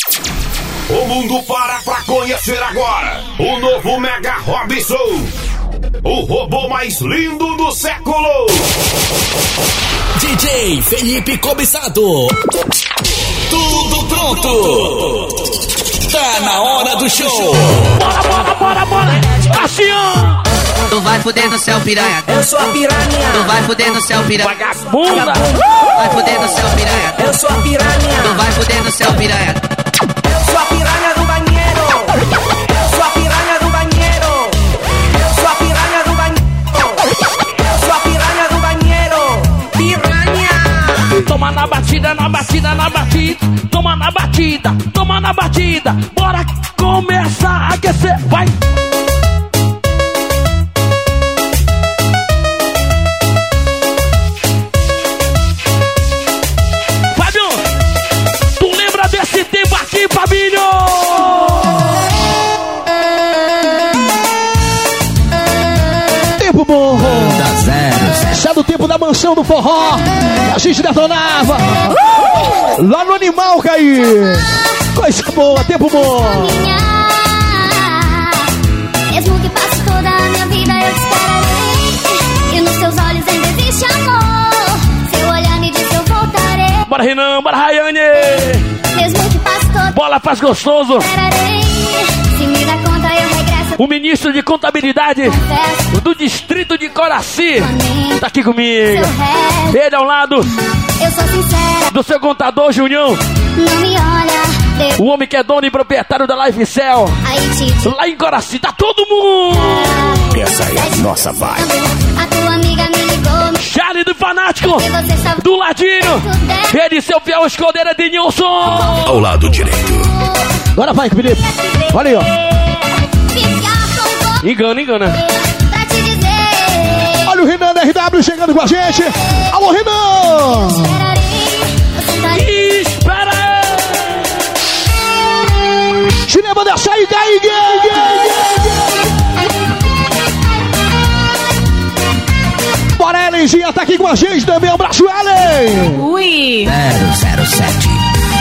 O mundo para pra conhecer agora o novo Mega Robson, o robô mais lindo do século. DJ Felipe Cobiçado. Tudo pronto. Tá na hora do show. Bora. Cassião. Tu vai fuder no céu, piranha. Eu sou a piranha. Tu vai fuder no céu, piranha. Vagabunda. Tu vai fuder no céu, piranha. Eu sou a piranha. Tu vai fuder no céu, piranha. Eu sou a piranha do banheiro. Eu sou a piranha do banheiro. Eu sou a piranha do banheiro. Eu sou a piranha do banheiro. Piranha. Toma na batida, na batida, na batida. Toma na batida, toma na batida. Bora começar a aquecer, vai. Fábio, tu lembra desse tempo aqui, Fabinho? Tempo bom. Esse é do tempo da mansão do forró. A gente detonava. Lá no Animal, Caí. Coisa boa, tempo bom. Mesmo que passe toda a minha vida, eu te esperarei. E nos teus olhos ainda existe amor. Seu olhar me diz que eu voltarei. Bora, Renan, bora, Rayane. Mesmo que passe toda Bola faz gostoso. esperarei. Se me dá conta, eu regresso. O ministro de contabilidade do distrito de Coraci tá aqui comigo. Ele ao lado Eu sou sincera, do seu contador, Junião. não me olha. O homem que é dono e proprietário da Life Cell. Aí, Titi. Lá em Coraci, tá todo mundo. Essa é a nossa vibe. A tua amiga me ligou. Charlie do Fanático, E você estava do ladinho. Ele, seu fiel escudeiro de Nilson. Ao lado direito. Agora vai, Felipe. Olha aí, ó. Engana. Pra te dizer. Olha o Renan da RW chegando com a gente. Alô, Renan. Espera aí. Cinema da saída aí, Bora, Ellenzinha tá aqui com a gente também. Um abraço, Ellen. Ui. 007.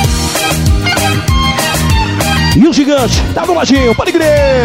E o gigante tá do ladinho, pode crer.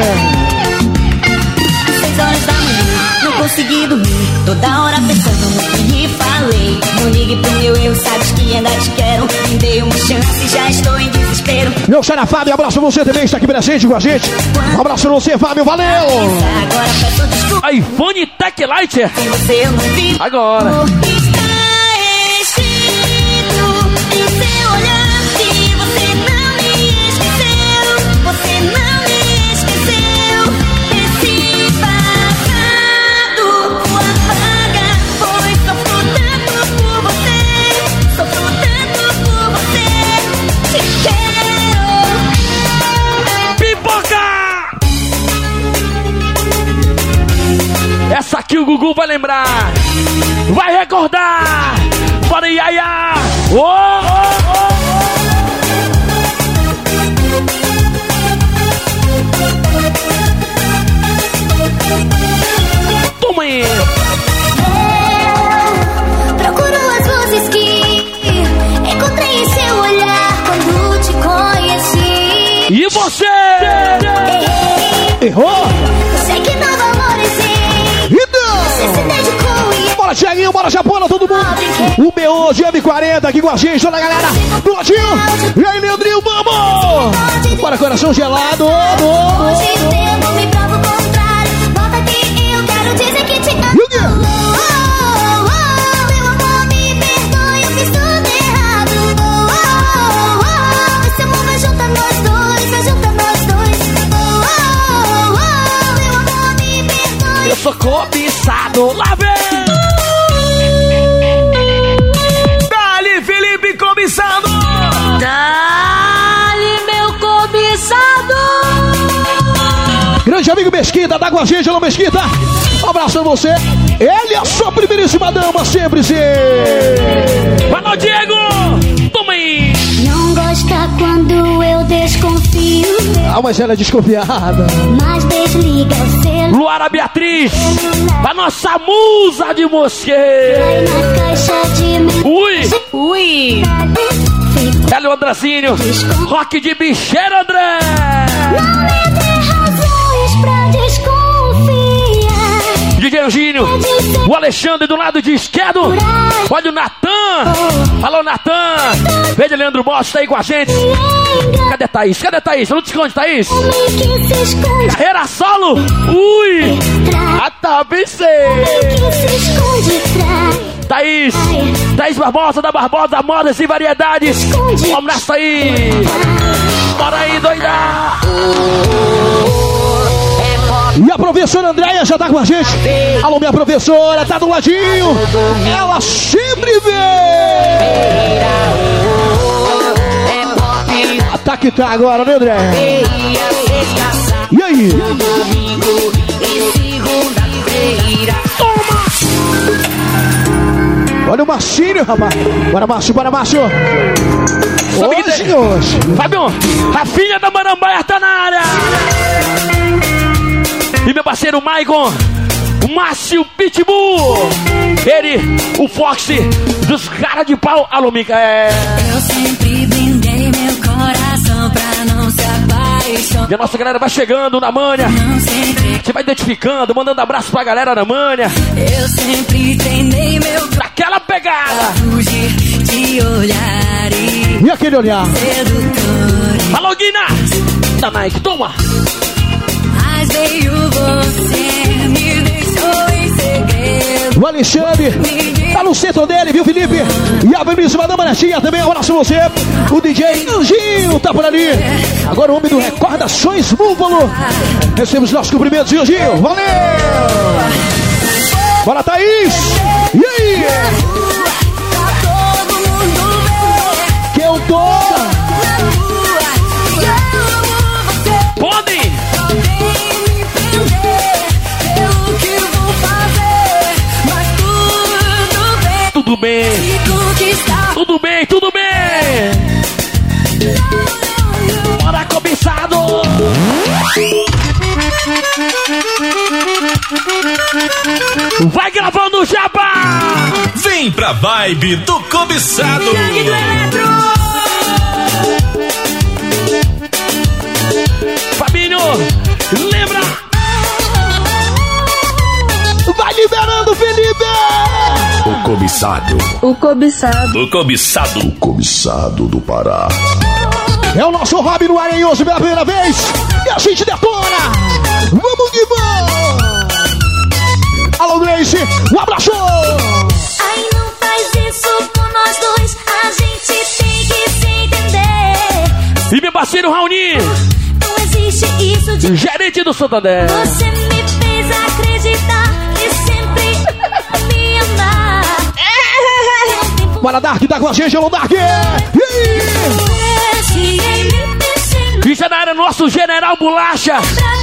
6 horas da manhã, não consegui dormir. Toda hora pensando no que lhe falei. Não ligue pro meu erro, sabes que ainda te quero. Me dei uma chance, já estou em desespero. Meu xará Fábio, abraço você também, está aqui presente com a gente. Um abraço pra você, Fábio, valeu. Agora peço desculpa, iPhone Tech Lite. sem você eu não vi. Agora. Está escrito em seu olhar que você não me esqueceu. Você não me esqueceu. Esse passado o apaga. Pois sofro tanto por você. Sofro tanto por você. Te quero. Pipoca! Essa aqui o Gugu vai lembrar. Vai recordar. Bora, Yaya. Toma aí. Eu procuro as luzes que encontrei em seu olhar quando te conheci. E você? Errou? Sei que novo amor existe. Você se dedicou e Bora, Thiaguinho, bora, Japona, todo mundo. O BO de M40 aqui com a gente, toda a galera do ladinho. E aí, Leandrinho, vamos! Bora, coração gelado. hoje o tempo me prova o contrário. Volta aqui, eu quero dizer que te amo. E o quê? Meu amor, me perdoe, eu fiz tudo errado. Esse amor vai juntar nós dois, vai juntar nós dois. Meu amor, me perdoe. Eu sou cobiçado. Lá vem. Dali, Felipe Cobiçado. Dale, meu cobiçado. Grande amigo Mesquita, tá com a gente, alô Mesquita. Um abraço pra você. Ele é a sua primeiríssima dama, sempre sim. Vai lá, Diego. Toma aí. Não gosta quando eu desconfio, Ah, mas ela é desconfiada. mas desliga o celular. Luara Beatriz. A nossa musa de mosqueiro. Vai na caixa de Ui. Ui. Hélio Andracinho, rock de bicheiro, André. Não me dê razões pra desconfiar. DJ Anjinho, o Alexandre do lado de esquerdo. Olha o Natan. Falou, Natan. Veja, Leandro Bosch tá aí com a gente. Cadê Thaís? Cadê Thaís? Não te esconde, Thaís. Carreira solo. Ui. A TBC. Thaís. Thaís Barbosa da Barbosa Modas e Variedades. Um abraço aí. Bora aí, doida. E a professora Andréia já tá com a gente. Alô, minha professora, tá do ladinho. Ela sempre vem. Tá que tá agora, né, André? E aí? Toma! Olha o Marcinho, rapaz. Bora, Márcio, bora, Márcio. Hoje. Fabião, a filha da Marambaia tá na área. E meu parceiro Maicon, o Márcio Pitbull. Ele, o Foxy dos caras de pau. Alô, Mica. Eu sempre blindei meu coração pra não se apaixonar. E a nossa galera vai chegando na manha. Você vai identificando, mandando abraço pra galera da manha. Eu sempre treinei meu Daquela pegada. fugir de olhares E aquele olhar? sedutores. Alô, Guina. Da Nike, toma. Mas veio você, me deixou em segredo. O Alexandre tá no centro dele, viu, Felipe? E a belíssima Dama Netinha também, um abraço a você. O DJ Anjinho tá por ali. Agora o homem do Recordações Búfalo. Recebemos nossos cumprimentos, Anjinho. Valeu! Bora, Thaís! E aí? Pra todo mundo ver Que eu tô... na rua, eu amo você. Podem. Podem me prender pelo que vou fazer, mas tudo bem. Tudo bem. Se conquistar. Tudo bem, tudo bem. Bora, cobiçado. Vai gravando o jabá. Vem pra vibe do cobiçado. Fabinho, lembra? Vai liberando, Felipe! O cobiçado. O cobiçado. O cobiçado. O cobiçado do Pará. É o nosso hobby no Areioso pela primeira vez. E a gente detona. Vamos que vamos. Alô, Grace. Um abraço. Ai, não faz isso com nós dois. A gente tem que se entender. E meu parceiro Raoni, Não existe isso de gerente do Santander. você me fez acreditar e sempre me amar. Bora, Dark, tá com a gente. Alô, Dark. E aí? Isso é na área, nosso General Bolacha.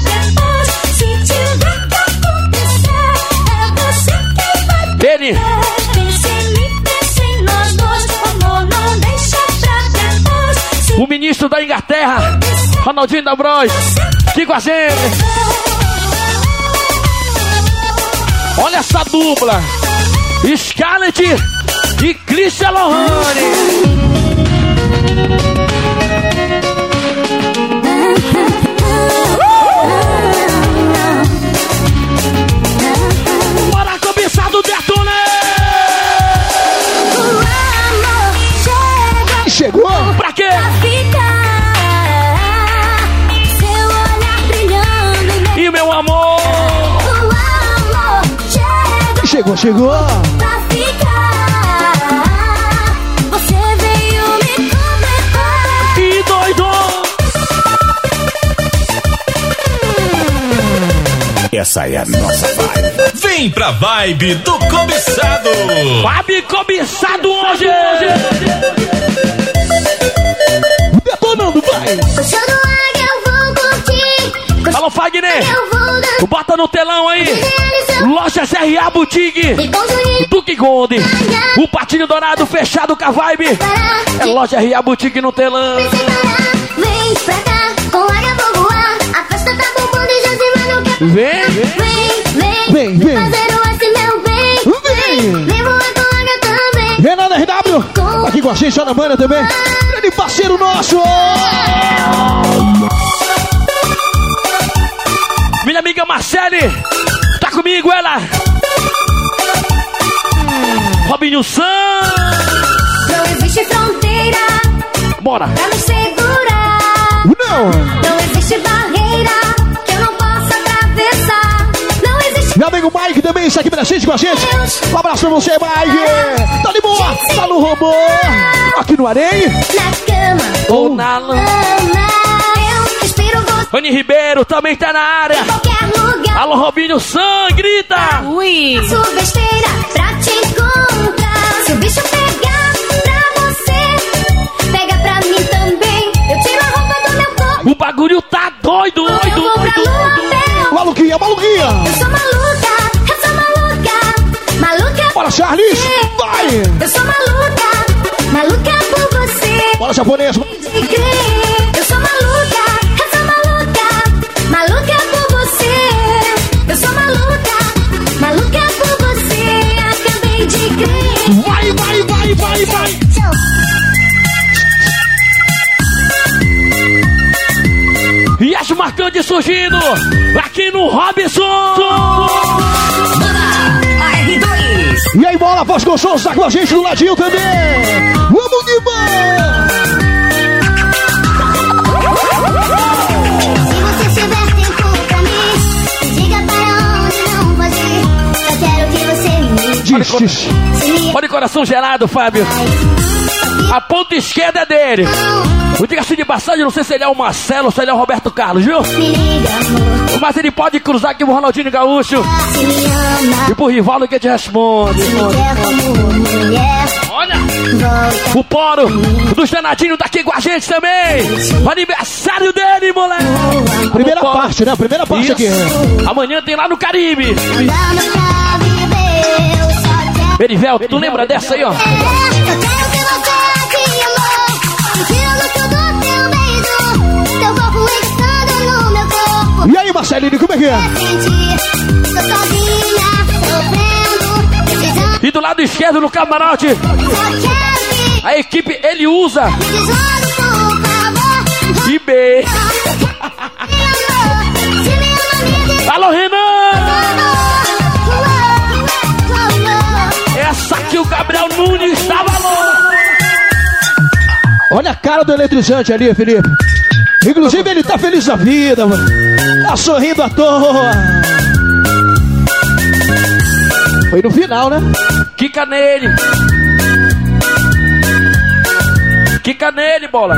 Ele, o ministro da Inglaterra, Ronaldinho da Bros, aqui com a gente. Olha essa dupla, Scarlett e Christian Lohane. Bora, cobiçado, detona! Chegou? Pra quê? E meu amor? Chegou, chegou. E doido! Essa é a nossa vibe. Vem pra vibe do cobiçado. Fábio cobiçado hoje! Detonando, vai. Alô, Fagner! Bota no telão aí! Loja CRA Boutique! Duque Gold! O Patinho Dourado fechado com a vibe! É Loja RA Boutique no telão! Vem pra cá, com área vou voar. A festa tá bombando e Josimar não quer. Vem! Vem, vem. Fazer o assim, meu bem. Vem. Vem voar com área também. Renan RW, aqui com a gente, ó na banda também. Grande parceiro. parceiro nosso. Minha amiga Marcele, tá comigo ela. Robinho San. Não existe fronteira Bora. pra nos segurar. Não existe barreira que eu não possa atravessar. Não existe. Meu amigo Mike também está aqui presente com a gente. Um abraço pra você, Mike. Tá de boa, tá no robô. Aqui no Arém. Na cama Ou na lama. eu espero você Rony Ribeiro também tá na área. em qualquer lugar. Alô, Robinho San, grita. Ui. Faço besteira pra te encontrar. Se o bicho pegar pra você, pega pra mim também. Eu tiro a roupa do meu corpo. O bagulho tá doido, Eu doido, vou pra doido. lua pé. Maluquinha, maluquinha. Eu sou maluca, eu sou maluca. Maluca Bora, Charles. Vai. eu sou maluca, maluca por você. Bora, japonês. De crer. Eu sou maluca, eu sou maluca. Maluca por você. Eu sou maluca, maluca por você. Acabei de crer. Vai, vai, vai, vai, vai. E as marcantes surgindo aqui no Robson. E aí, bola, voz gostosa, tá com a gente do ladinho também. Vamos que vamos. Se você tiver tempo pra mim, diga para onde não pode ir. Só quero que você me Diz. se me Olha o coração gelado, Fábio. A ponta esquerda é dele. O diga-se de passagem, não sei se ele é o Marcelo ou se ele é o Roberto Carlos, viu? liga, amor. Mas ele pode cruzar aqui pro Ronaldinho Gaúcho Se me ama, e pro Rivaldo que te responde. se me quer como mulher, Olha, volta. o Poro dos Danadinhos tá aqui com a gente também. O aniversário dele, moleque. Primeira O Poro. parte, né? Primeira parte Isso. aqui. Amanhã tem lá no Caribe. Andamos pra viver, eu só quero. Berivel, tu lembra dessa aí, ó? Só quero que você te amor. Sentindo tudo teu beijo. Teu corpo encostando no meu corpo. E aí, Marcelinho, como é que é? Sentir, tô sozinha, sofrendo, precisando. E do lado esquerdo, no camarote, Só quero que a equipe ele usa me desonde, por favor. e B. Se me ama, me diz Alô, Renan! amor. Essa aqui o Gabriel Nunes estava louco. Olha a cara do eletrizante ali, Felipe. Inclusive, ele tá feliz da vida, mano. Tá sorrindo à toa. Foi no final, né? Quica nele. Quica nele, bola.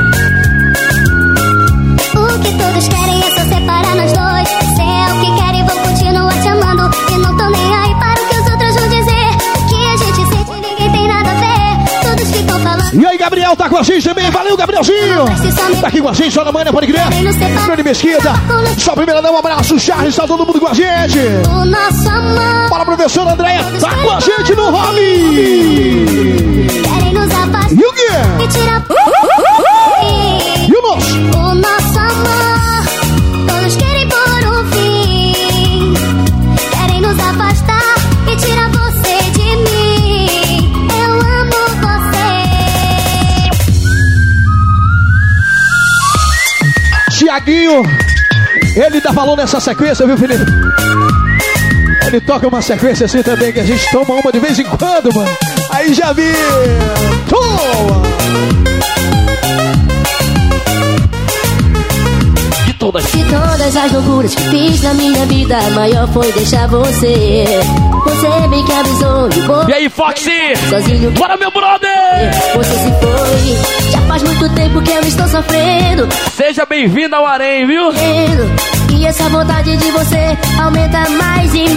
O que todos querem é só separar nós dois. Se é o que querem, vou continuar te amando. E não tô nem aí para o que os outros vão dizer. O que a gente sente, ninguém tem nada a ver. Todos ficam falando. E aí, Gabriel, tá com a gente também. Valeu, Gabrielzinho. Tá aqui com a gente, só na manhã, pode crer. Grande Mesquita. Só primeira dá um abraço, Charles, tá todo mundo com a gente. O nosso amor. Fala, professora Andréia, tá com a gente no hobby. Querem nos afastar E o quê? e tirar. E o nosso? O nosso amor. Todos querem por um fim. Querem nos afastar e tirar você de mim. Eu amo você. Tiaguinho, ele dá valor nessa sequência, viu, Felipe? Ele toca uma sequência assim também, que a gente toma uma de vez em quando, mano. Aí já vi. Toma! De todas as loucuras que fiz na minha vida, a maior foi deixar você. Você bem que avisou e bom. E aí, Foxy? Sozinho. Bora, meu brother! Você se foi. Já faz muito tempo que eu estou sofrendo. Seja bem-vindo ao Arém, viu? E essa vontade de você aumenta mais e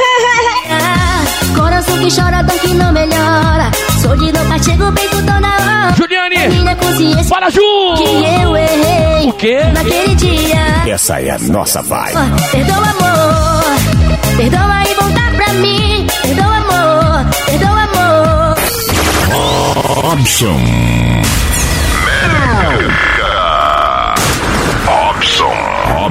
coração que chora, dor que não melhora. Sou de não castigo, bem com toda hora. Juliane! Minha consciência. Bora, Ju! Que eu errei. O quê? Naquele dia. Essa é a nossa vibe. Perdoa, amor. Perdoa e volta pra mim. Perdoa, amor. Perdoa, amor. Robson.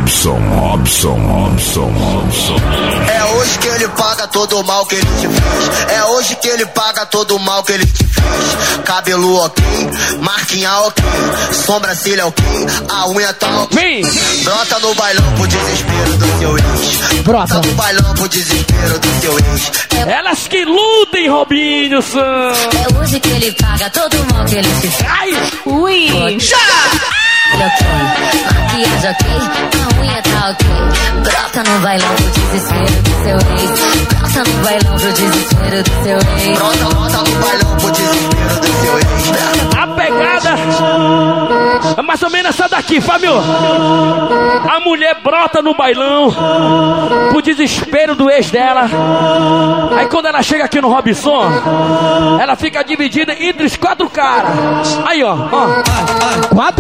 É hoje que ele paga todo o mal que ele te fez. É hoje que ele paga todo o mal que ele te fez. Cabelo ok, marquinha ok, sobrancelha ok, a unha tá ok. Brota no bailão pro desespero do seu ex. Brota no bailão pro desespero do seu ex. Elas que lutem, Robinho Sam. É hoje que ele paga todo o mal que ele te fez. Ai! Ui! Já! Maquiagem ok, a unha tá ok. Brota no bailão pro desespero do seu ex. Brota no bailão pro desespero do seu ex. Brota no bailão pro desespero do seu ex. A pegada é mais ou menos essa daqui, Fábio. A mulher brota no bailão pro desespero do ex dela. Aí quando ela chega aqui no Robson, ela fica dividida entre os 4 caras. Aí, ó. 4?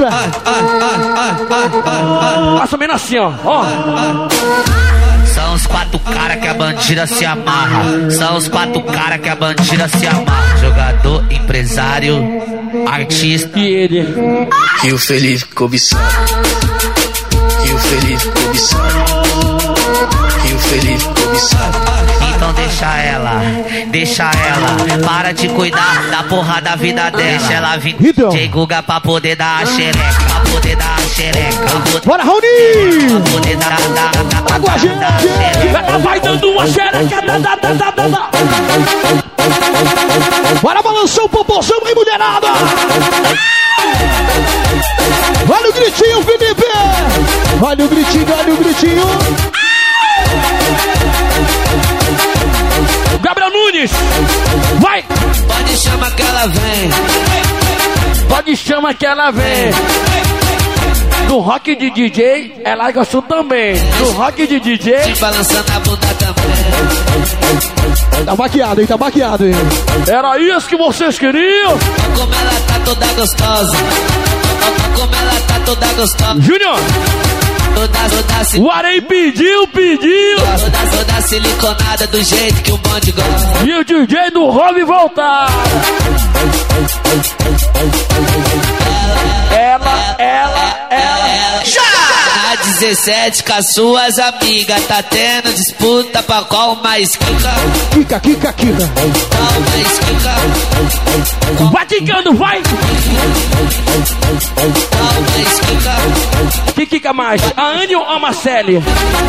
Mais ou menos assim, ó. São os 4 caras que a bandida se amarra. São os 4 caras que a bandida se amarra. Jogador, empresário, artista. E ele. E o Felipe cobiçado. E o Felipe cobiçado. E o Felipe cobiçado. Então deixa ela, para de cuidar da porra da vida dela. Deixa ela vir DJ Guga pra poder dar a xereca, pra poder dar a xereca. Bora, Raoni! Pra poder dar Água, gente! Ela vai dando uma xereca. Bora balançar o popozão aí, mulherada! Olha o gritinho, Felipe! Olha o gritinho, olha o gritinho! Gabriel Nunes! Vai! Pode chamar que ela vem. Pode chamar que ela vem. Do rock de DJ, ela gostou também. Do rock de DJ. Se balançando a bunda também. Tá maquiado, hein? Tá maquiado, hein? Era isso que vocês queriam? Olha como ela tá toda gostosa. Olha como ela tá toda gostosa. Júnior! O Arém pediu. Toda siliconada do jeito que o bonde gosta. E o DJ do Rob voltar. Ela. Já! A 17 com as suas amigas. Tá tendo disputa pra qual mais quica. Quica. Qual mais quica. Vai quicando, vai! Qual mais quica. Quem quica mais? A Anne ou a Marcele?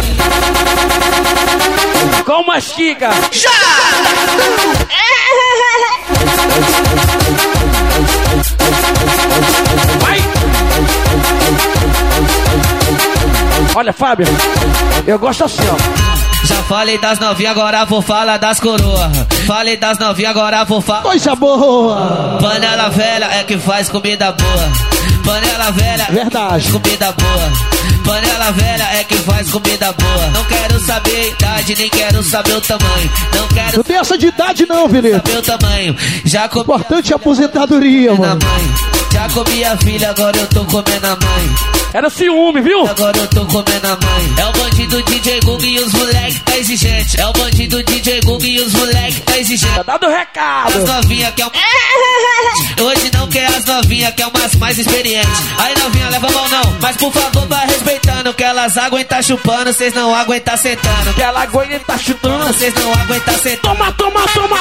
Qual mais quica? Já! Vai! Olha, Fábio, eu gosto assim, ó. Já falei das novinhas, agora vou falar das coroas. Falei das novinhas, agora vou falar. Coisa boa! Panela velha é que faz comida boa. Panela velha Verdade. Comida boa. Panela velha é que faz comida boa. Não quero saber a idade, nem quero saber o tamanho. Não tem essa de idade não, Felipe. Saber o tamanho. Já comi importante é a aposentadoria, mano. Já comi a filha, agora eu tô comendo a mãe. Era ciúme, viu? Agora eu tô comendo a mãe. É o bandido DJ Gug e os moleque tá exigente. É o bandido DJ Gug e os moleque tá exigente. Tá dado recado. As novinha que é hoje não quer as novinha que é umas mais experientes. Aí novinha leva mão não, mas por favor vai respeitando. Que elas aguentam chupando, cês não aguentam sentando. Que ela aguenta chutando, cês não aguentam sentando. Toma!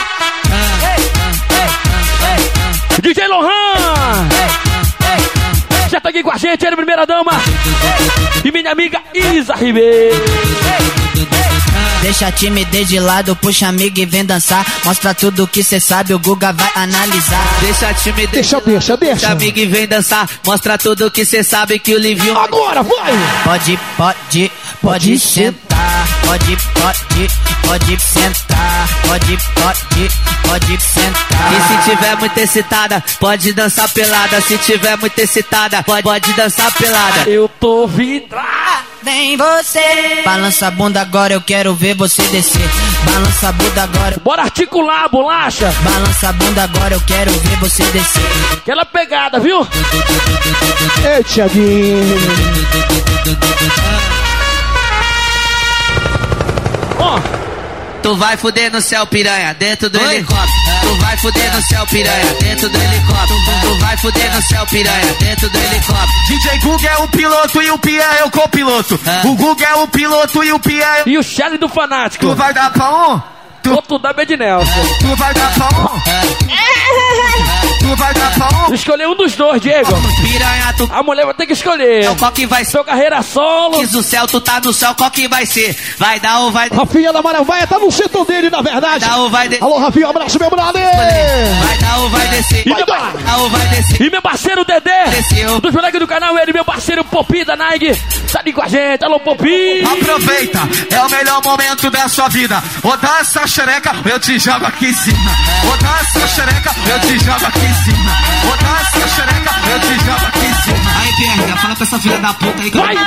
DJ Lohan! Já tá aqui com a gente, ele, primeira dama. E minha amiga Isa Ribeiro. Deixa a timidez de lado, puxa amiga e vem dançar. Mostra tudo que cê sabe, o Guga vai analisar. Deixa a timidez. Deixa. Amiga e vem dançar. Mostra tudo que cê sabe que o Livinho. Agora, vai! Pode sentar. Pode sentar. Pode sentar. E se tiver muito excitada, pode dançar pelada. Se tiver muito excitada, pode dançar pelada. Eu tô vidrado. Vem você. Balança a bunda agora, eu quero ver você descer. Balança a bunda agora. Bora articular, bolacha. Balança a bunda agora, eu quero ver você descer. Aquela pegada, viu? Ei, Thiaguinho. Ó. Tu vai fuder no céu, piranha, dentro do helicóptero. Tu vai fuder no céu, piranha, dentro do helicóptero. Tu vai fuder no céu, piranha, dentro do helicóptero. DJ Guga é o piloto e o Pia é o copiloto. O Guga é o piloto e o Pia é o... E o Shelly do Fanático. Tu vai dar pra um? Tu dá Bad Nelson. Tu vai dar pra um? Tu vai dar pra um? Escolher um dos dois, Diego. Piranha, tu... A mulher vai ter que escolher. Então, qual que vai ser? Sua carreira solo. Diz o céu, tu tá no céu, qual que vai ser? Vai dar ou vai... Rafinha da Maravilha tá no setor dele, na verdade. Vai dar ou vai descer? Alô, Rafinha, abraço, meu brother. Vai dar ou vai descer? Vai dar ou vai descer? E meu parceiro Dedé, Desceu. dos moleques do canal, ele, meu parceiro Popi da Nike, tá ali com a gente. Alô, Popi. Aproveita, é o melhor momento da sua vida. Ô, dá essa xereca, eu te jogo aqui em cima. Ô, dá essa xereca, eu te jogo aqui em cima. Ô, dá essa xereca, eu te jogo aqui em cima. Aí, Pierre, fala pra essa filha da puta aí que vai.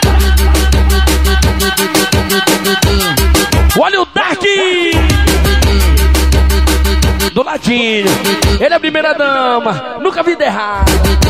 Olha o Dark do ladinho. Ele é a primeira dama. Nunca vi errado.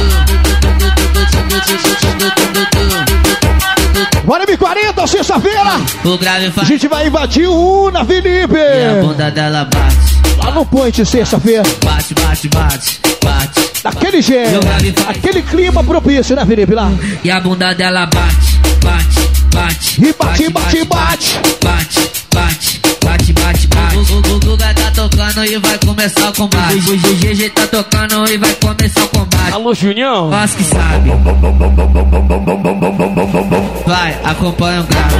Bora M40, sexta-feira. O grave faz. A gente vai invadir o Una, Felipe. E a bunda dela bate. Lá no Point, sexta-feira. Bate, bate, bate, bate. Daquele jeito. Aquele clima propício, né, Felipe? Lá. E a bunda dela bate, bate, bate. E bate, bate, bate. Bate, bate, bate, bate, bate. O Guga tá tocando e vai começar o combate. O GG tá tocando e vai começar o combate. Alô, Junião. Nós que sabe. Vai, acompanha o grave.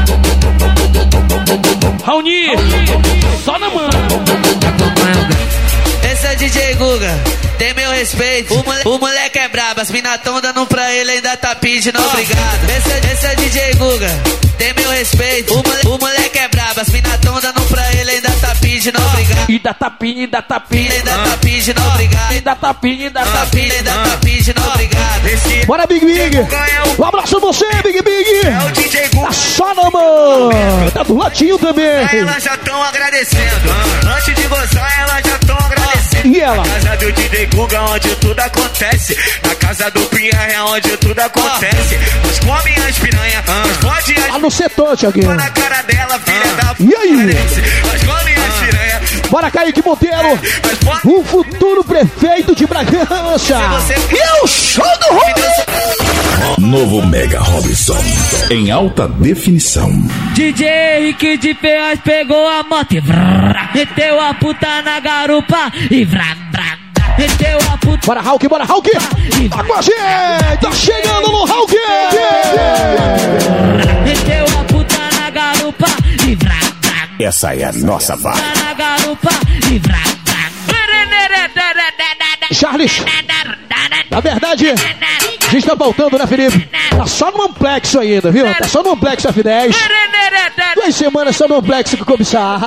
Raoni, só na mão. Acompanha o grave. Esse é DJ Guga, tem meu respeito. O moleque é brabo, as mina tão dando pra ele, ainda tá pedindo obrigado. Esse é DJ Guga, tem meu respeito. O moleque é brabo, as mina tão dando pra ele, ainda tá pedindo obrigado. E dá tapinha, ainda tá pedindo. Ainda tá pedindo obrigado. Ainda tá pedindo, ainda tá pedindo. Ainda tá pedindo obrigado. Bora, Big Big. Um abraço a você, Big Big. É o DJ Guga. Tá só na mão. Tá do latinho também. Elas já tão agradecendo. Antes de gozar, elas já tão agradecendo. E ela? Na casa do DJ Guga, onde tudo acontece. Na casa do Pinha é onde tudo acontece. Nós comem as piranha, nós pode as... Lá no setor, Thiaguinho. Na cara dela, filha da... E aí? Nós comem as piranha. Bora, Kaique Monteiro. O futuro prefeito de Bragança. E o show do Robson. Novo Mega Robson. Em alta definição. DJ Henrique de Ferraz pegou a moto e vrrr, meteu a puta na garupa e vrrr, vrrr, meteu a puta. Bora, Hulk, bora, Hulk. Tá com a gente. Tá chegando no Hulk. Meteu a puta na garupa e vrrr, vrrr. Essa é a nossa vaga. Na garupa e vrrr, vrrr. Charles, na verdade, a gente tá voltando, né, Felipe? Tá só no Amplexo ainda, viu? Tá só no Amplexo F10. 2 semanas só no Amplexo com o cobiçado.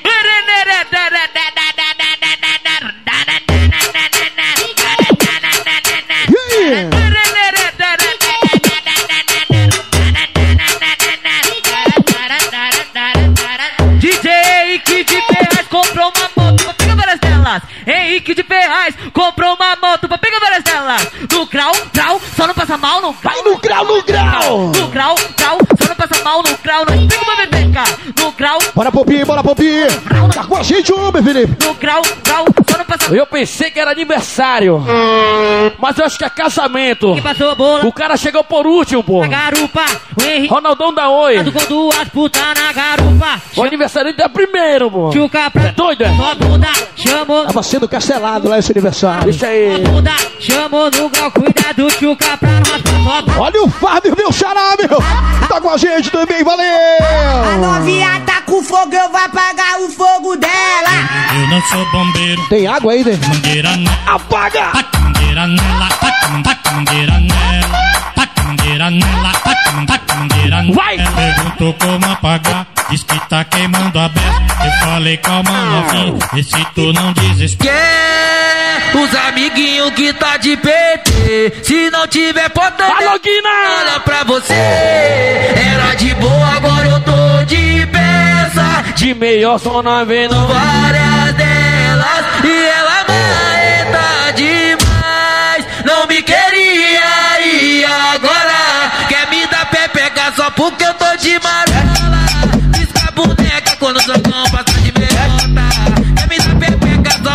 DJ Henrique de Ferraz comprou uma moto pra pegar várias delas. Henrique de Ferraz comprou uma moto pra pegar várias delas. No grau, só não passa mal, no grau. No grau, no grau. No grau, só não passa mal, no grau. Não pega uma bebeca. No grau. Bora, Popi, bora, Popi. Tá com a gente, homem, Felipe. No grau, só não passa mal. Eu pensei que era aniversário. Mas eu acho que é casamento. Que passou a bola. O cara chegou por último, pô. Na garupa, o Henrique. Ronaldão da Oi. Com duas putas na garupa. O aniversário é primeiro, pô. Chuca pra doido, é? Sua bunda chamou. Tava sendo cancelado lá esse aniversário. Isso aí. Sua bunda chamou no grau. Cuidado, chuca pra nós. Olha o Fábio, meu xará, meu. Tá com a gente também, valeu. A novinha tá com fogo, eu vou apagar o fogo dela. Eu não sou bombeiro. Tem água aí, né? Mangueira não. Apaga! Taca mangueira nela, taca mangueira nela. Taca mangueira nela, taca mangueira nela. Vai! Perguntou como apagar, diz que tá queimando a beça. Eu falei, calma, novinho, e se tu não desespera? Os amiguinhos que tá de PT, se não tiver potência, olha pra você. Era de boa, agora eu tô de peça. De melhor só não vendo várias delas e ela marreta demais. Não me queria e agora quer me dar pé pegar só porque eu tô de marola. Pisca a boneca quando o dragão passa de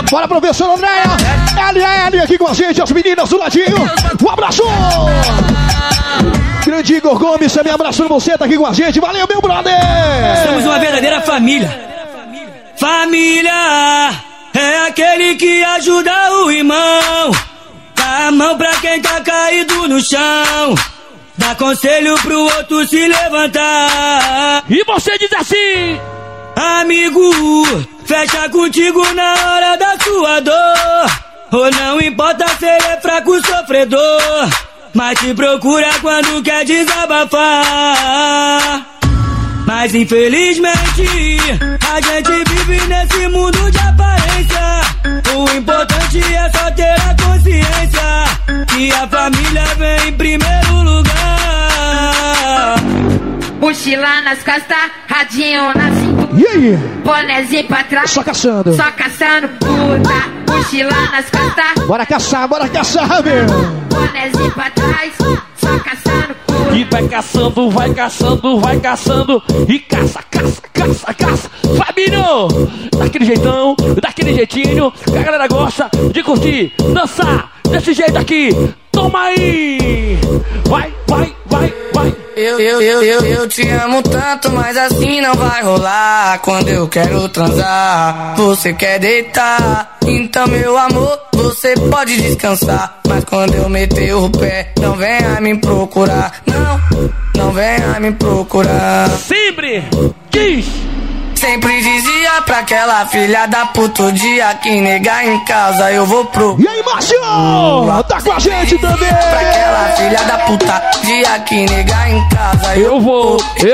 Bora, professora Andréia. LL aqui com a gente, as meninas do ladinho. Um abraço. Grande Igor Gomes, também abraço pra você, tá aqui com a gente. Valeu, meu brother. Somos uma verdadeira família. Família é aquele que ajuda o irmão. Dá a mão pra quem tá caído no chão. Dá conselho pro outro se levantar. E você diz assim: amigo, fecha contigo na hora da sua dor. Ou não importa se ele é fraco, sofredor, mas te procura quando quer desabafar. Mas infelizmente a gente vive nesse mundo de aparência. O importante é só ter a consciência que a família vem em primeiro lugar. Mochila nas costas, radinho na cintura. E aí? Bonezinho pra trás, só caçando puta. Mochila nas costas, bora caçar, meu. Bonezinho pra trás, só caçando puta. E vai caçando, vai caçando, vai caçando. E caça, caça, caça, caça. Fabinho, daquele jeitão, daquele jeitinho que a galera gosta de curtir, dançar desse jeito aqui. Toma aí! Vai, vai, vai, vai. Eu te amo tanto, mas assim não vai rolar. Quando eu quero transar, você quer deitar. Então, meu amor, você pode descansar. Mas quando eu meter o pé, não venha me procurar. Não venha me procurar. Sempre diz. Sempre dizia pra aquela filha da puta o dia que negar em casa eu vou pro. E aí, Márcio? Tá com a gente também. Pra aquela filha da puta dia que negar em casa eu vou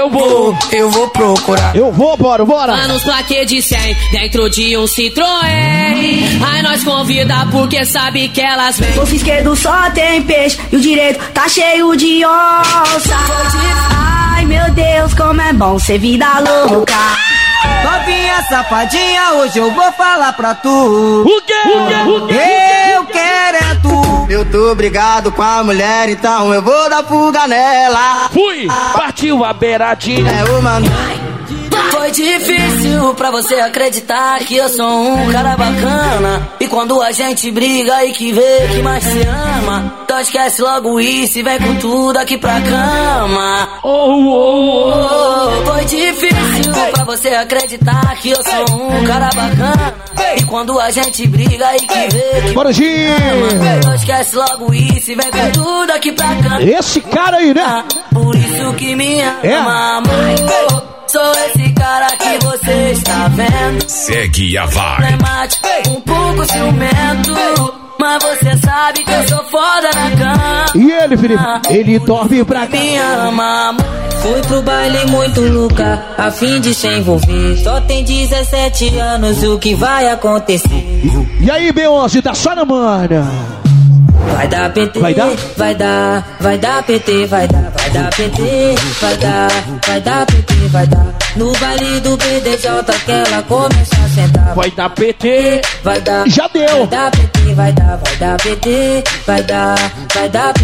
procurar. Eu vou, bora. Anos plaquê de 100 dentro de um Citroën. Aí nós convida porque sabe que elas vêm. O esquerdo só tem peixe e o direito tá cheio de onça. Ai meu Deus, como é bom ser vida louca. Novinha safadinha, hoje eu vou falar pra tu. O quê? Eu quero é tu. Eu tô brigado com a mulher, então eu vou dar fuga nela. Fui, partiu a beiradinha. É uma Foi difícil pra você acreditar que eu sou um cara bacana. E quando a gente briga aí que vê que mais se ama. Então esquece logo isso e vem com tudo aqui pra cama. Foi difícil pra você acreditar que eu sou um cara bacana. E quando a gente briga aí que vê que bora, Gil. Então esquece logo isso e vem com tudo aqui pra cama. Esse cara aí, né? Por isso que me ama, amor. Sou esse cara que você está vendo. Segue a vibe. Problemático, um pouco ciumento, mas você sabe que eu sou foda na cama. E ele, Felipe? Ele dorme pra cá. Me ama, amor. Fui pro baile muito louca, a fim de se envolver. Só tem 17 anos, o que vai acontecer? E aí, B11, tá só na mana. Vai dar PT, vai dar PT, vai dar PT, vai dar PT, vai dar. No baile do BDJ que ela começa a sentar. Vai dar PT, vai dar. Já deu. Vai dar PT, vai dar PT, vai dar PT, vai dar.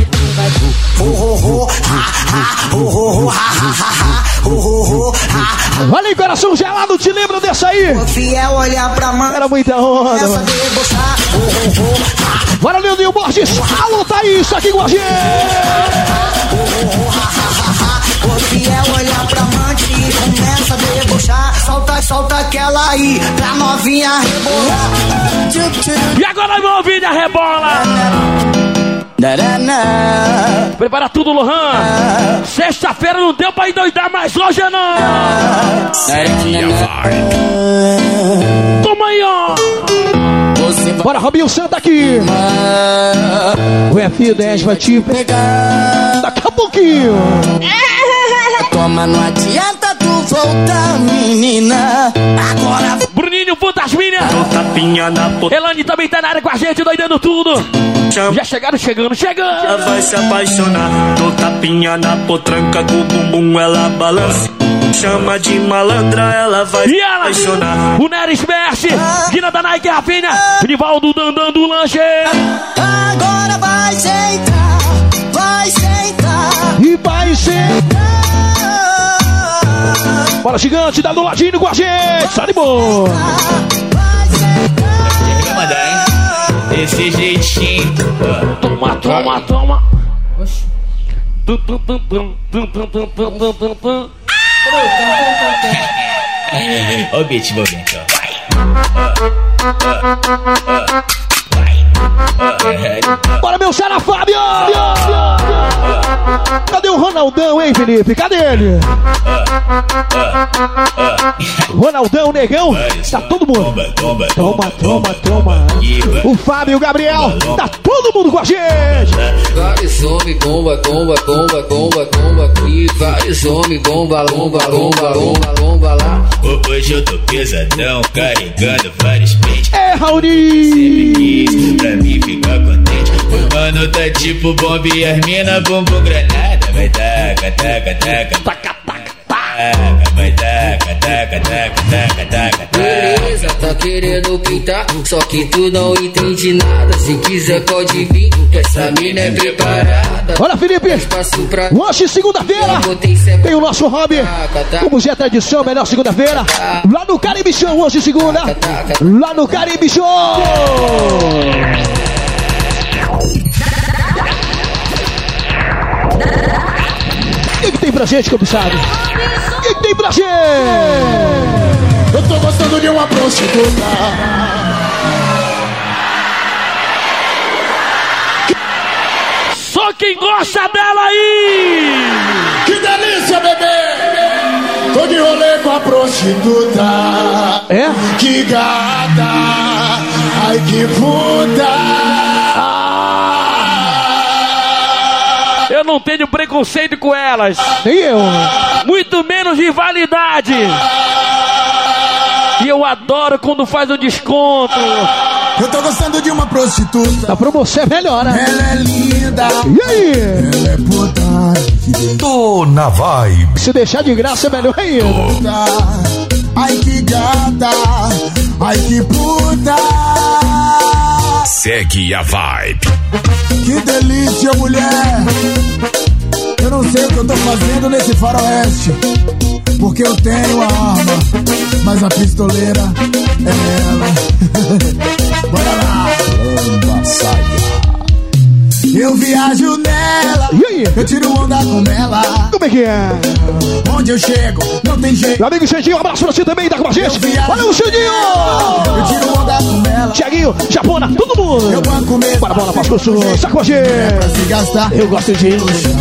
Olha aí, coração gelado, te lembra dessa aí? O fiel olhar pra mão. Era muita onda. Bora, Leandrinho Borges. Alô, Thaís, aqui com a gente. O fiel olhar pra amante e começa a debochar. Solta aquela aí pra novinha rebolar. E agora a novinha rebola. Prepara tudo, Lohan. Sexta-feira não deu pra endoidar mais hoje, não. Toma aí, ó. Bora, Robinho Santa aqui. O F10 vai te pegar daqui a pouquinho. Toma, não adianta tu voltar, menina. Agora Bruninho, Fantasminha. Elane também tá na área com a gente, doidando tudo. Já chegaram, chegando. Ela vai se apaixonar. Dou tapinha na potranca, com o bumbum ela balança. Chama de malandra, ela vai se apaixonar. O Neres Messi, Guina da Nike, Rafinha, Rivaldo dando lanche. Agora vai sentar e vai sentar. Bola gigante, dá do ladinho com a gente. Sai de boa. desse jeitinho. Toma, toma, toma. Ó o beat envolvente, ó. Bora, meu xará Fábio! Cadê o Ronaldão, hein, Felipe? Cadê ele? Ronaldão, negão, tá todo mundo. Toma, toma, toma. O Fábio e o Gabriel, tá todo mundo com a gente. Vários homens, bomba, bomba, bomba, bomba, bomba aqui. Vários homens, bomba, bomba, bomba, bomba, bomba lá. Hoje eu tô pesadão, carregando vários pentes. É, Raoni! Sempre quis, pra mim ficar contente. O mano tá tipo bomba e as mina bumbum granada. Vai taca, taca, taca, taca, taca, taca. Vai taca, taca, taca, taca, taca, taca. Beleza, tá querendo pintar, só que tu não entende nada. Se quiser pode vir, que essa mina é preparada. Olha, Felipe, hoje segunda-feira tem o nosso hobby, como já é tradição, melhor segunda-feira, lá no Caribe Show, hoje segunda, lá no Caribe Show. O que tem pra gente, cobiçado? O que tem pra gente? Eu tô gostando de uma prostituta. Só quem gosta dela aí! Que delícia, bebê! Tô de rolê com a prostituta. É? Que gata! Ai, que puta! Eu não tenho preconceito com elas. Nem eu. Muito menos rivalidade. E eu adoro quando faz o desconto. Eu tô gostando de uma prostituta. A promoção é melhor, né? Ela é linda. E aí? Ela é puta. Tô na vibe. Se deixar de graça é melhor ainda. Ai, que gata. Ai, que puta. Segue a vibe. Que delícia, mulher. Eu não sei o que eu tô fazendo nesse faroeste, porque eu tenho a arma, mas a pistoleira é ela. Bora lá. Lamba, saia. Eu viajo nela. E aí? Eu tiro onda com ela. Como é que é? Onde eu chego, não tem jeito. Meu amigo Xandinho, um abraço pra você também, tá com a gente. Olha o Xandinho! Eu tiro onda com ela. Tiaguinho, Japona, todo mundo. Eu banco mesmo. Bora, bola, faz curso, saca com a gente. É pra se gastar. Eu gosto de...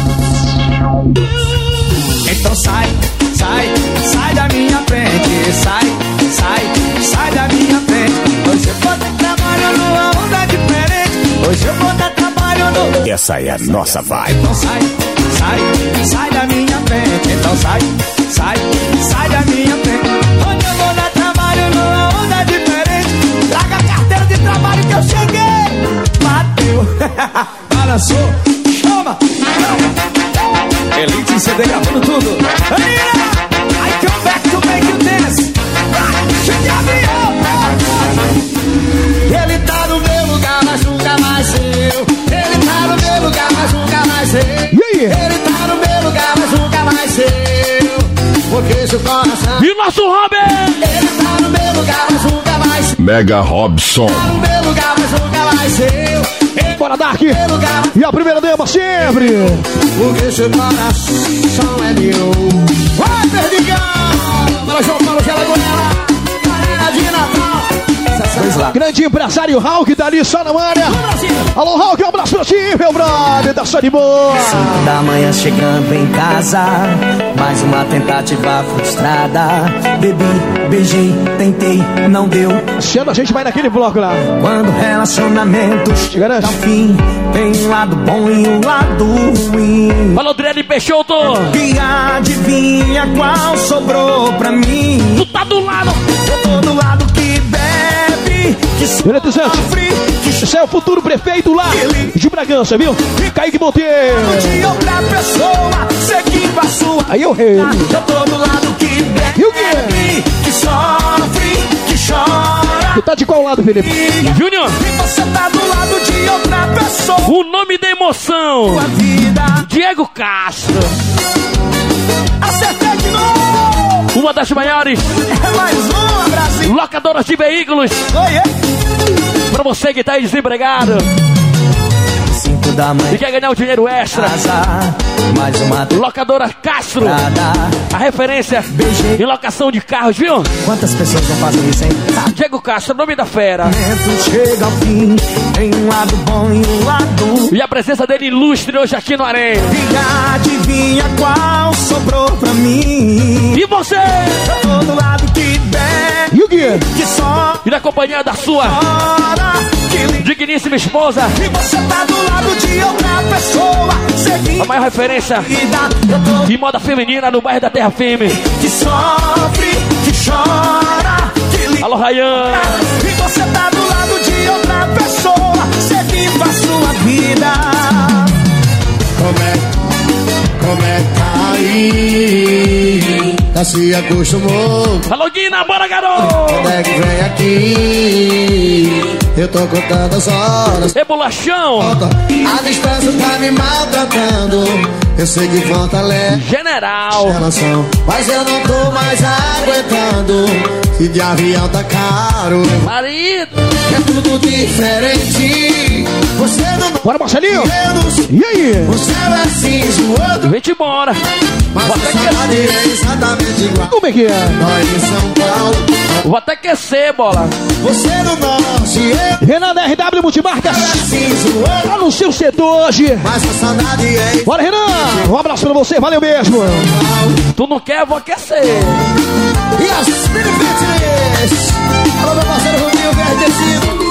Então sai, sai, sai da minha frente. Sai, sai, sai da minha frente. Hoje eu vou dar trabalho numa onda diferente. Hoje eu vou dar trabalho no... Essa é a nossa vibe. Então sai, sai, sai da minha frente. Então sai, sai, sai da minha frente. Hoje eu vou dar trabalho numa onda diferente. Traga a carteira de trabalho que eu cheguei. Bateu, balançou, chama, Elite em CD gravando tudo. I come back to make you dance. Ele tá no meu lugar, mas nunca mais eu. Ele tá no meu lugar, mas nunca mais eu. Ele tá no meu lugar, mas nunca mais eu. Porque seu coração. E o nosso Robin? Ele tá no meu lugar, mas nunca mais eu. Mega Robson. Tá no meu lugar, mas nunca mais eu. Bora, Dark! E a primeira dama sempre! Porque seu coração é meu. Vai, Perdigão! Bora, João Paulo, que ela Arena de Natal. Grande empresário Hulk tá ali só na área. Alô, Hulk, um abraço pra ti, meu brother, tá só de boa. 5 da manhã chegando em casa, mais uma tentativa frustrada. Bebi, beijei, tentei, não deu. Esse ano a gente vai naquele bloco lá. Quando relacionamentos dá fim, tem um lado bom e um lado ruim. Falou, Adriane Peixoto. E adivinha qual sobrou pra mim? Tu tá do lado. Eu tô do lado que bebe, que sofre, que esse é o futuro prefeito lá de Bragança, viu? Kaique Monteiro. De outra pessoa, seguindo a sua. Aí eu rei. Eu tô do lado que bebe, e o quê? Que sofre, que chora. Tu tá de qual lado, Felipe? Júnior. E você tá do lado de outra pessoa. O nome da emoção. Sua vida. Diego Castro. Acertei de novo. Uma das maiores. É mais uma, Brasil. Locadoras de veículos. Pra você que tá aí desempregado 5 da manhã e quer ganhar um dinheiro extra. Mais uma Locadora Castro, a referência em locação de carros, viu? Quantas pessoas não fazem isso, hein? Diego Castro, nome da fera. Chega ao fim, tem um lado bom e um lado. E a presença dele ilustre hoje aqui no Arena. Diga, adivinha qual sobrou pra mim. E você? Eu tô do lado que der. E o quê? Que só. E na companhia da sua digníssima esposa. E você tá do lado de outra pessoa. A maior referência em moda feminina no bairro da Terra Firme. Que sofre, que chora, que alô, Rayan. E você tá do lado de outra pessoa, seguindo a sua vida. Como é que tá aí? Já se acostumou. Alô, Guina, bora, garoto. Quando é que vem aqui? Eu tô contando as horas. Rebolachão. A distância tá me maltratando. Eu sei que fortalece General relação, mas eu não tô mais aguentando. Se de avião tá caro, marido, é tudo diferente. Você não... Bora, Marcelinho. E aí? O céu é cinza, o outro vem-te embora. Mas a saudade é exatamente igual. Como é que é? Nós em São Paulo. Vou até aquecer, bola. Você no norte, eu... Renan da RW Multimarcas. Tá no seu setor hoje. Mas a saudade é... Bora, Renan. Um abraço pra você, valeu mesmo. Tu não quer, vou aquecer. E as Spirit Fitness. Alô, meu parceiro Rubinho Verdecido.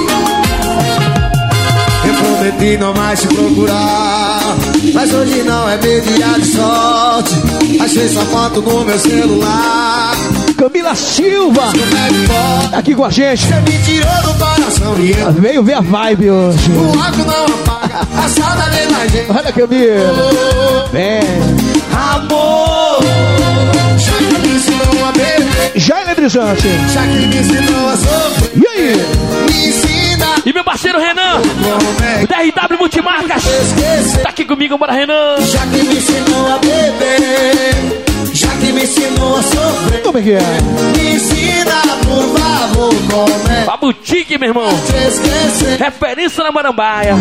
Eu prometi não mais te procurar, mas hoje não é meu dia de sorte. Achei sua foto no meu celular. Camila Silva aqui com a gente. Você me tirou do coração e eu veio ver a vibe hoje. O álcool não apaga, a saudade na gente. Olha, Camila. Vem. Amor, já que me ensinou a beber, já é eletrizante. já que me ensinou a sofrer. E aí? Me ensina. E meu parceiro Renan, da RW Multimarcas, tá aqui comigo, bora, Renan. Já que me ensinou a beber, já que me ensinou a sofrer. Como é que é? Me ensina, por favor, como é. A boutique, meu irmão. Referência na Marambaia.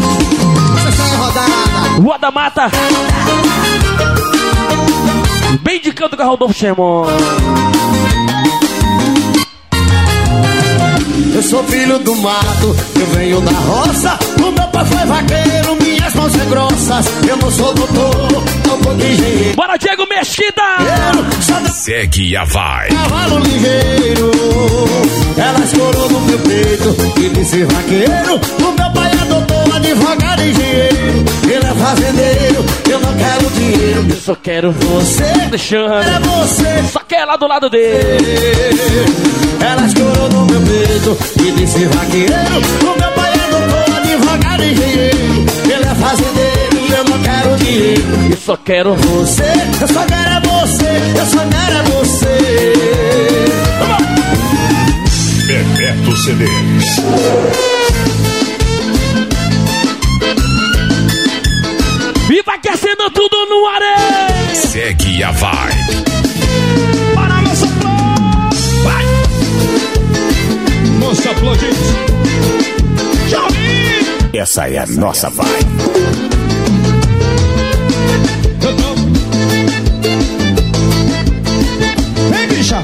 Rua da Mata. Bem de canto com a Rodolfo Sherman. Eu sou filho do mato, eu venho da roça. O meu pai foi vaqueiro, minhas mãos são grossas. Eu não sou doutor, não vou de engenheiro. Bora, Diego Mesquita! Segue a vai. Cavalo ligeiro, ela escorou no meu peito e disse vaqueiro. O meu pai é doutor, advogado e engenheiro. Ele é fazendeiro, eu não quero dinheiro. Eu só quero você, deixando. É você, só quer lá do lado dele. Ela escorou no meu peito e disse vaqueiro. O meu pai é doutor, advogado e engenheiro. Ele é fazendeiro, eu não quero dinheiro. Eu só quero você, eu só quero é você, eu só quero é você. Bebeto CDs. E vai aquecendo tudo no areia. Segue a vibe. Para nossa vai. Moça aplaudindo. Essa é a nossa vibe. Vem, bicha.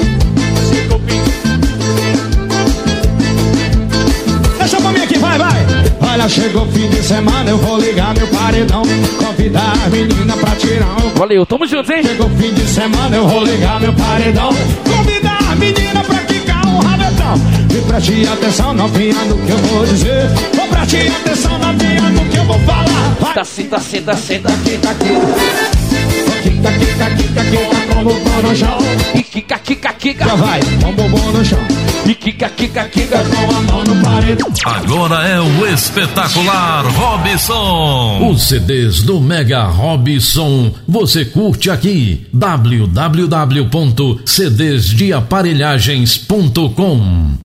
Deixa pra mim aqui, vai, vai. Olha, chegou o fim de semana, eu vou ligar meu paredão. Convidar a menina pra tirar um... Valeu, tamo junto, hein? Chegou o fim de semana, eu vou ligar meu paredão. Convidar a menina pra quicar um rabetão. E preste atenção, novinha, no que eu vou dizer. Vou prestar atenção, novinha, no que eu vou falar. Vai. Tá sim, tá sim, tá sim, tá sim. Kika, kika, kika, kika, com o bumbum no chão. E kika, kika, kika. Já vai, com o bumbum no chão. E kika, kika, kika, com a mão no paredão. Agora é o espetacular Robson. Os CDs do Mega Robson você curte aqui. www.cdsdeaparelhagens.com